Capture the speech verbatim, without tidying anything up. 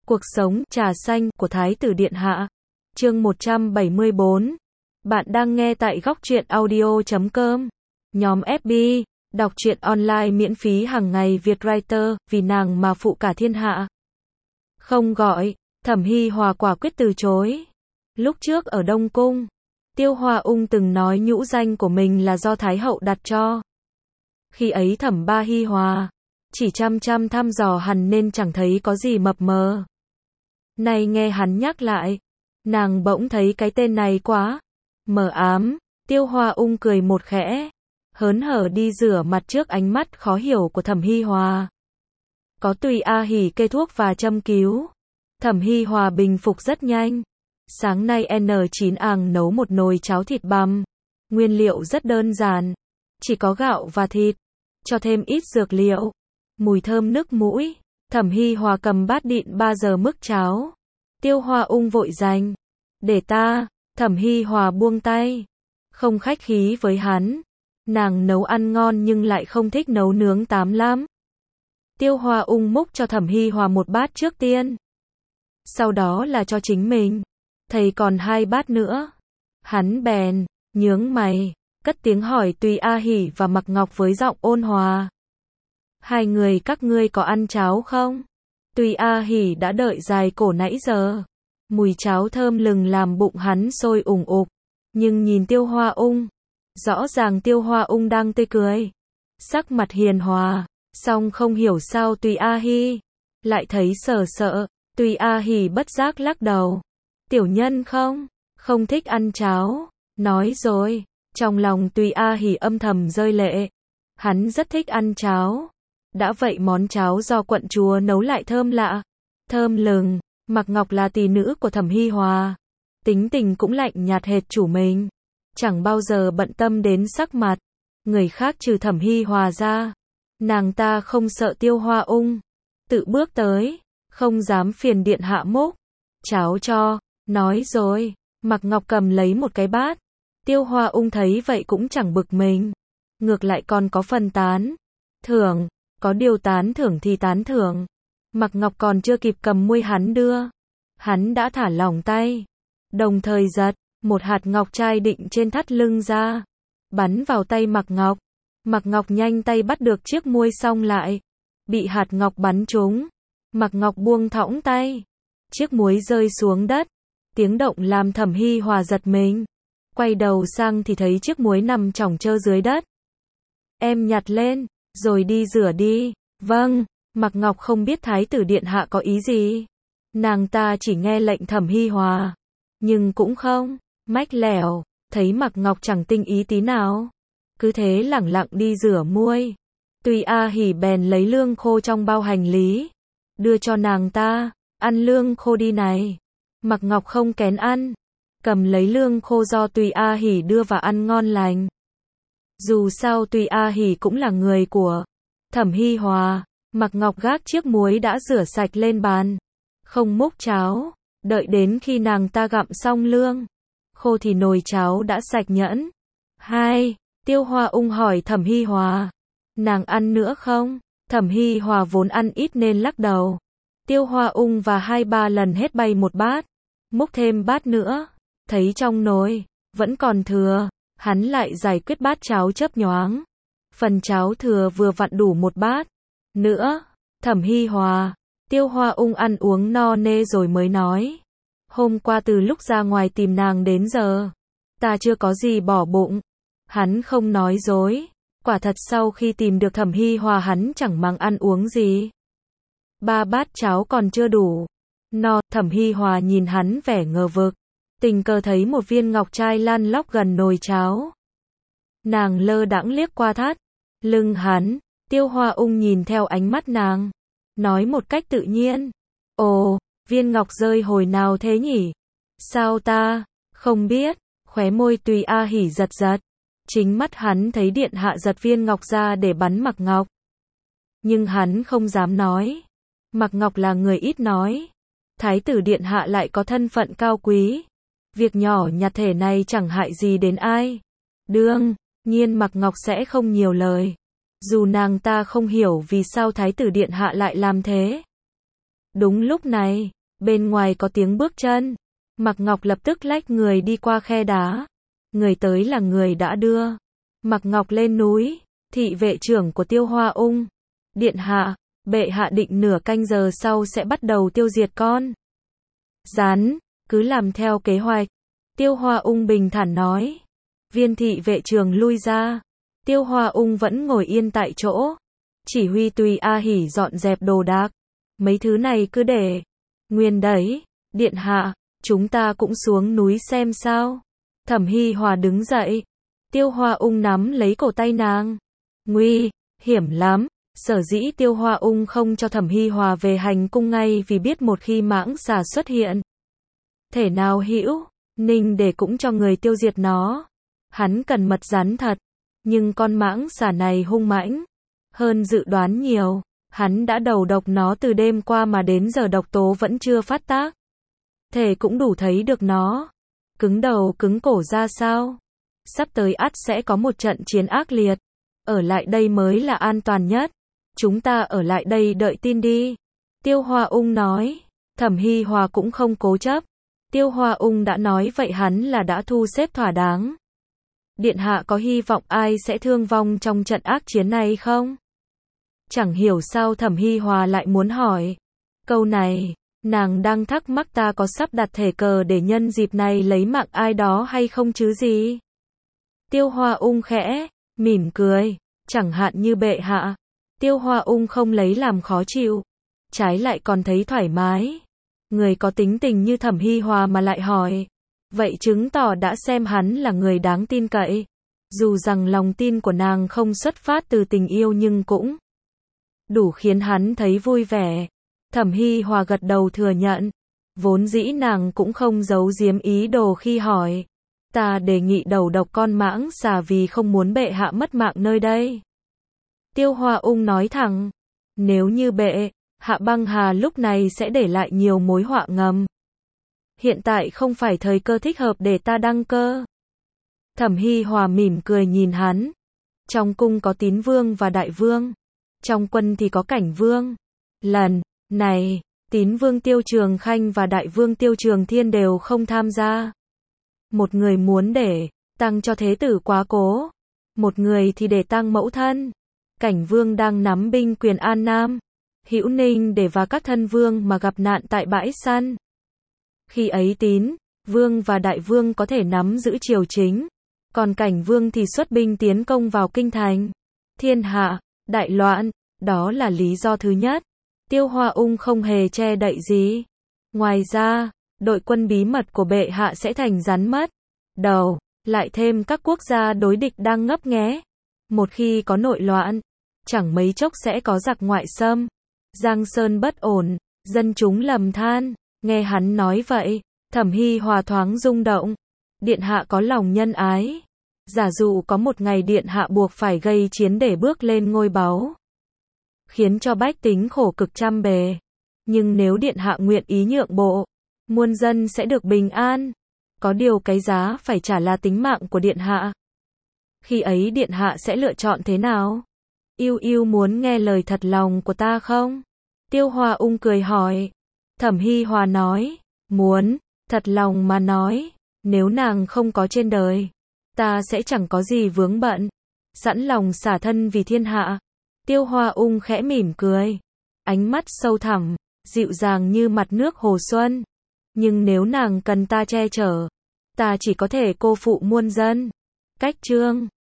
Cuộc sống trà xanh của Thái tử Điện Hạ. Chương một trăm bảy mươi bốn. Bạn đang nghe tại góc truyện audio chấm com. Nhóm ép bê, đọc truyện online miễn phí hàng ngày Việt Writer, vì nàng mà phụ cả thiên hạ. Không gọi, Thẩm Hi Hòa quả quyết từ chối. Lúc trước ở Đông Cung, Tiêu Hoa Ung từng nói nhũ danh của mình là do Thái hậu đặt cho. Khi ấy Thẩm Ba Hi Hòa chỉ chăm chăm thăm dò hắn nên chẳng thấy có gì mập mờ. Nay nghe hắn nhắc lại, nàng bỗng thấy cái tên này quá mờ ám. Tiêu Hoa Ung cười một khẽ, hớn hở đi rửa mặt trước ánh mắt khó hiểu của Thẩm Hi Hòa. Có Tùy A Hỉ kê thuốc và châm cứu, Thẩm Hi Hòa bình phục rất nhanh. Sáng nay N chín àng nấu một nồi cháo thịt bằm, nguyên liệu rất đơn giản, chỉ có gạo và thịt, cho thêm ít dược liệu, mùi thơm nức mũi. Thẩm Hi Hòa cầm bát địn ba giờ mức cháo. Tiêu Hoa Ung vội giành, để ta. Thẩm Hi Hòa buông tay, không khách khí với hắn. Nàng nấu ăn ngon nhưng lại không thích nấu nướng tám lắm. Tiêu Hoa Ung múc cho Thẩm Hi Hòa một bát trước tiên, sau đó là cho chính mình. Thầy còn hai bát nữa. Hắn bèn nhướng mày, cất tiếng hỏi Tùy A Hỉ và Mặc Ngọc với giọng ôn hòa. Hai người các ngươi có ăn cháo không? Tùy A Hỉ đã đợi dài cổ nãy giờ. Mùi cháo thơm lừng làm bụng hắn sôi ủng ục. Nhưng nhìn Tiêu Hoa Ung, rõ ràng Tiêu Hoa Ung đang tươi cười, sắc mặt hiền hòa, song không hiểu sao Tùy A Hỉ lại thấy sợ sợ. Tùy A Hỉ bất giác lắc đầu. Tiểu nhân không, không thích ăn cháo. Nói rồi, trong lòng Tùy A Hỉ âm thầm rơi lệ. Hắn rất thích ăn cháo. Đã vậy món cháo do quận chúa nấu lại thơm lạ, thơm lừng. Mặc Ngọc là tỳ nữ của Thẩm Hi Hòa, tính tình cũng lạnh nhạt hệt chủ mình, chẳng bao giờ bận tâm đến sắc mặt người khác trừ Thẩm Hi Hòa ra. Nàng ta không sợ Tiêu Hoa Ung, tự bước tới, không dám phiền điện hạ múc cháo cho. Nói rồi, Mặc Ngọc cầm lấy một cái bát. Tiêu Hoa Ung thấy vậy cũng chẳng bực mình, ngược lại còn có phần tán thưởng. Có điều tán thưởng thì tán thưởng. Mặc Ngọc còn chưa kịp cầm muôi hắn đưa, hắn đã thả lỏng tay, đồng thời giật một hạt ngọc trai định trên thắt lưng ra, bắn vào tay Mặc Ngọc. Mặc Ngọc nhanh tay bắt được chiếc muôi xong lại bị hạt ngọc bắn trúng. Mặc Ngọc buông thõng tay, chiếc muối rơi xuống đất. Tiếng động làm Thẩm Hi Hòa giật mình, quay đầu sang thì thấy chiếc muối nằm chỏng trơ dưới đất. Em nhặt lên rồi đi rửa đi. Vâng. Mặc Ngọc không biết Thái tử Điện Hạ có ý gì. Nàng ta chỉ nghe lệnh Thẩm Hi Hòa, nhưng cũng không mách lẻo. Thấy Mặc Ngọc chẳng tinh ý tí nào, cứ thế lẳng lặng đi rửa muôi. Tùy A Hỉ bèn lấy lương khô trong bao hành lý, đưa cho nàng ta. Ăn lương khô đi này. Mặc Ngọc không kén ăn, cầm lấy lương khô do Tùy A Hỉ đưa và ăn ngon lành. Dù sao Tùy A Hỉ cũng là người của Thẩm Hi Hòa. Mặc Ngọc gác chiếc muối đã rửa sạch lên bàn, không múc cháo, đợi đến khi nàng ta gặm xong lương khô thì nồi cháo đã sạch nhẫn. Hai, Tiêu Hoa Ung hỏi Thẩm Hi Hòa, nàng ăn nữa không? Thẩm Hi Hòa vốn ăn ít nên lắc đầu. Tiêu Hoa Ung và hai ba lần hết bay một bát, múc thêm bát nữa, thấy trong nồi vẫn còn thừa, hắn lại giải quyết bát cháo chớp nhoáng. Phần cháo thừa vừa vặn đủ một bát nữa. Thẩm Hi Hòa, Tiêu Hoa Ung ăn uống no nê rồi mới nói, hôm qua từ lúc ra ngoài tìm nàng đến giờ, ta chưa có gì bỏ bụng. Hắn không nói dối, quả thật sau khi tìm được Thẩm Hi Hòa hắn chẳng mang ăn uống gì. Ba bát cháo còn chưa đủ no. Thẩm Hi Hòa nhìn hắn vẻ ngờ vực, tình cờ thấy một viên ngọc trai lăn lóc gần nồi cháo. Nàng lơ đãng liếc qua thắt lưng hắn. Tiêu Hoa Ung nhìn theo ánh mắt nàng, nói một cách tự nhiên, ồ, viên ngọc rơi hồi nào thế nhỉ? Sao ta không biết? Khóe môi Tùy A Hỉ giật giật. Chính mắt hắn thấy điện hạ giật viên ngọc ra để bắn Mặc Ngọc, nhưng hắn không dám nói. Mặc Ngọc là người ít nói, Thái tử Điện Hạ lại có thân phận cao quý, việc nhỏ nhặt thể này chẳng hại gì đến ai. Đương nhiên Mặc Ngọc sẽ không nhiều lời, dù nàng ta không hiểu vì sao Thái tử Điện Hạ lại làm thế. Đúng lúc này, Bên ngoài có tiếng bước chân. Mạc Ngọc lập tức lách người đi qua khe đá. Người tới là người đã đưa Mạc Ngọc lên núi, thị vệ trưởng của Tiêu Hoa Ung. Điện hạ, bệ hạ định nửa canh giờ sau sẽ bắt đầu tiêu diệt con rắn, cứ làm theo kế hoạch. Tiêu Hoa Ung bình thản nói. Viên thị vệ trưởng lui ra. Tiêu Hoa Ung vẫn ngồi yên tại chỗ. Chỉ huy Tùy A Hỉ dọn dẹp đồ đạc. Mấy thứ này cứ để nguyên đấy. Điện hạ, chúng ta cũng xuống núi xem sao. Thẩm Hi Hòa đứng dậy. Tiêu Hoa Ung nắm lấy cổ tay nàng. Nguy hiểm lắm. Sở dĩ Tiêu Hoa Ung không cho Thẩm Hi Hòa về hành cung ngay vì biết một khi mãng xà xuất hiện, thể nào hữu Ninh để cũng cho người tiêu diệt nó. Hắn cần mật rắn thật, nhưng con mãng xà này hung mãnh hơn dự đoán nhiều. Hắn đã đầu độc nó từ đêm qua mà đến giờ độc tố vẫn chưa phát tác. Thể cũng đủ thấy được nó cứng đầu cứng cổ ra sao. Sắp tới ắt sẽ có một trận chiến ác liệt. Ở lại đây mới là an toàn nhất. Chúng ta ở lại đây đợi tin đi. Tiêu Hoa Ung nói. Thẩm Hi Hòa cũng không cố chấp. Tiêu Hoa Ung đã nói vậy hắn là đã thu xếp thỏa đáng. Điện hạ có hy vọng ai sẽ thương vong trong trận ác chiến này không? Chẳng hiểu sao Thẩm Hi Hòa lại muốn hỏi câu này. Nàng đang thắc mắc ta có sắp đặt thể cờ để nhân dịp này lấy mạng ai đó hay không chứ gì? Tiêu Hoa Ung khẽ mỉm cười. Chẳng hạn như bệ hạ. Tiêu Hoa Ung không lấy làm khó chịu, trái lại còn thấy thoải mái. Người có tính tình như Thẩm Hi Hòa mà lại hỏi, vậy chứng tỏ đã xem hắn là người đáng tin cậy. Dù rằng lòng tin của nàng không xuất phát từ tình yêu nhưng cũng đủ khiến hắn thấy vui vẻ. Thẩm Hi Hòa gật đầu thừa nhận. Vốn dĩ nàng cũng không giấu giếm ý đồ khi hỏi. Ta đề nghị đầu độc con mãng xà vì không muốn bệ hạ mất mạng nơi đây. Tiêu Hoa Ung nói thẳng. Nếu như bệ hạ băng hà lúc này sẽ để lại nhiều mối họa ngầm. Hiện tại không phải thời cơ thích hợp để ta đăng cơ. Thẩm Hi Hòa mỉm cười nhìn hắn. Trong cung có Tín Vương và Đại Vương. Trong quân thì có Cảnh Vương. Lần này, Tín Vương Tiêu Trường Khanh và Đại Vương Tiêu Trường Thiên đều không tham gia. Một người muốn để tăng cho thế tử quá cố. Một người thì để tăng mẫu thân. Cảnh Vương đang nắm binh quyền An Nam, Hữu Ninh để và các thân vương mà gặp nạn tại bãi săn. Khi ấy Tín Vương và Đại Vương có thể nắm giữ triều chính, còn Cảnh Vương thì xuất binh tiến công vào kinh thành. Thiên hạ đại loạn, đó là lý do thứ nhất. Tiêu Hoa Ung không hề che đậy gì. Ngoài ra, đội quân bí mật của bệ hạ sẽ thành rắn mất đầu, lại thêm các quốc gia đối địch đang ngấp nghé. Một khi có nội loạn, chẳng mấy chốc sẽ có giặc ngoại xâm. Giang sơn bất ổn, dân chúng lầm than. Nghe hắn nói vậy, Thẩm Hi Hòa thoáng rung động. Điện hạ có lòng nhân ái. Giả dụ có một ngày điện hạ buộc phải gây chiến để bước lên ngôi báu, khiến cho bách tính khổ cực trăm bề. Nhưng nếu điện hạ nguyện ý nhượng bộ, muôn dân sẽ được bình an. Có điều cái giá phải trả là tính mạng của điện hạ. Khi ấy điện hạ sẽ lựa chọn thế nào? Yêu yêu muốn nghe lời thật lòng của ta không? Tiêu Hoa Ung cười hỏi. Thẩm Hi Hòa nói. Muốn, thật lòng mà nói. Nếu nàng không có trên đời, ta sẽ chẳng có gì vướng bận. Sẵn lòng xả thân vì thiên hạ. Tiêu Hoa Ung khẽ mỉm cười. Ánh mắt sâu thẳm, dịu dàng như mặt nước hồ xuân. Nhưng nếu nàng cần ta che chở, ta chỉ có thể cô phụ muôn dân. Cách chương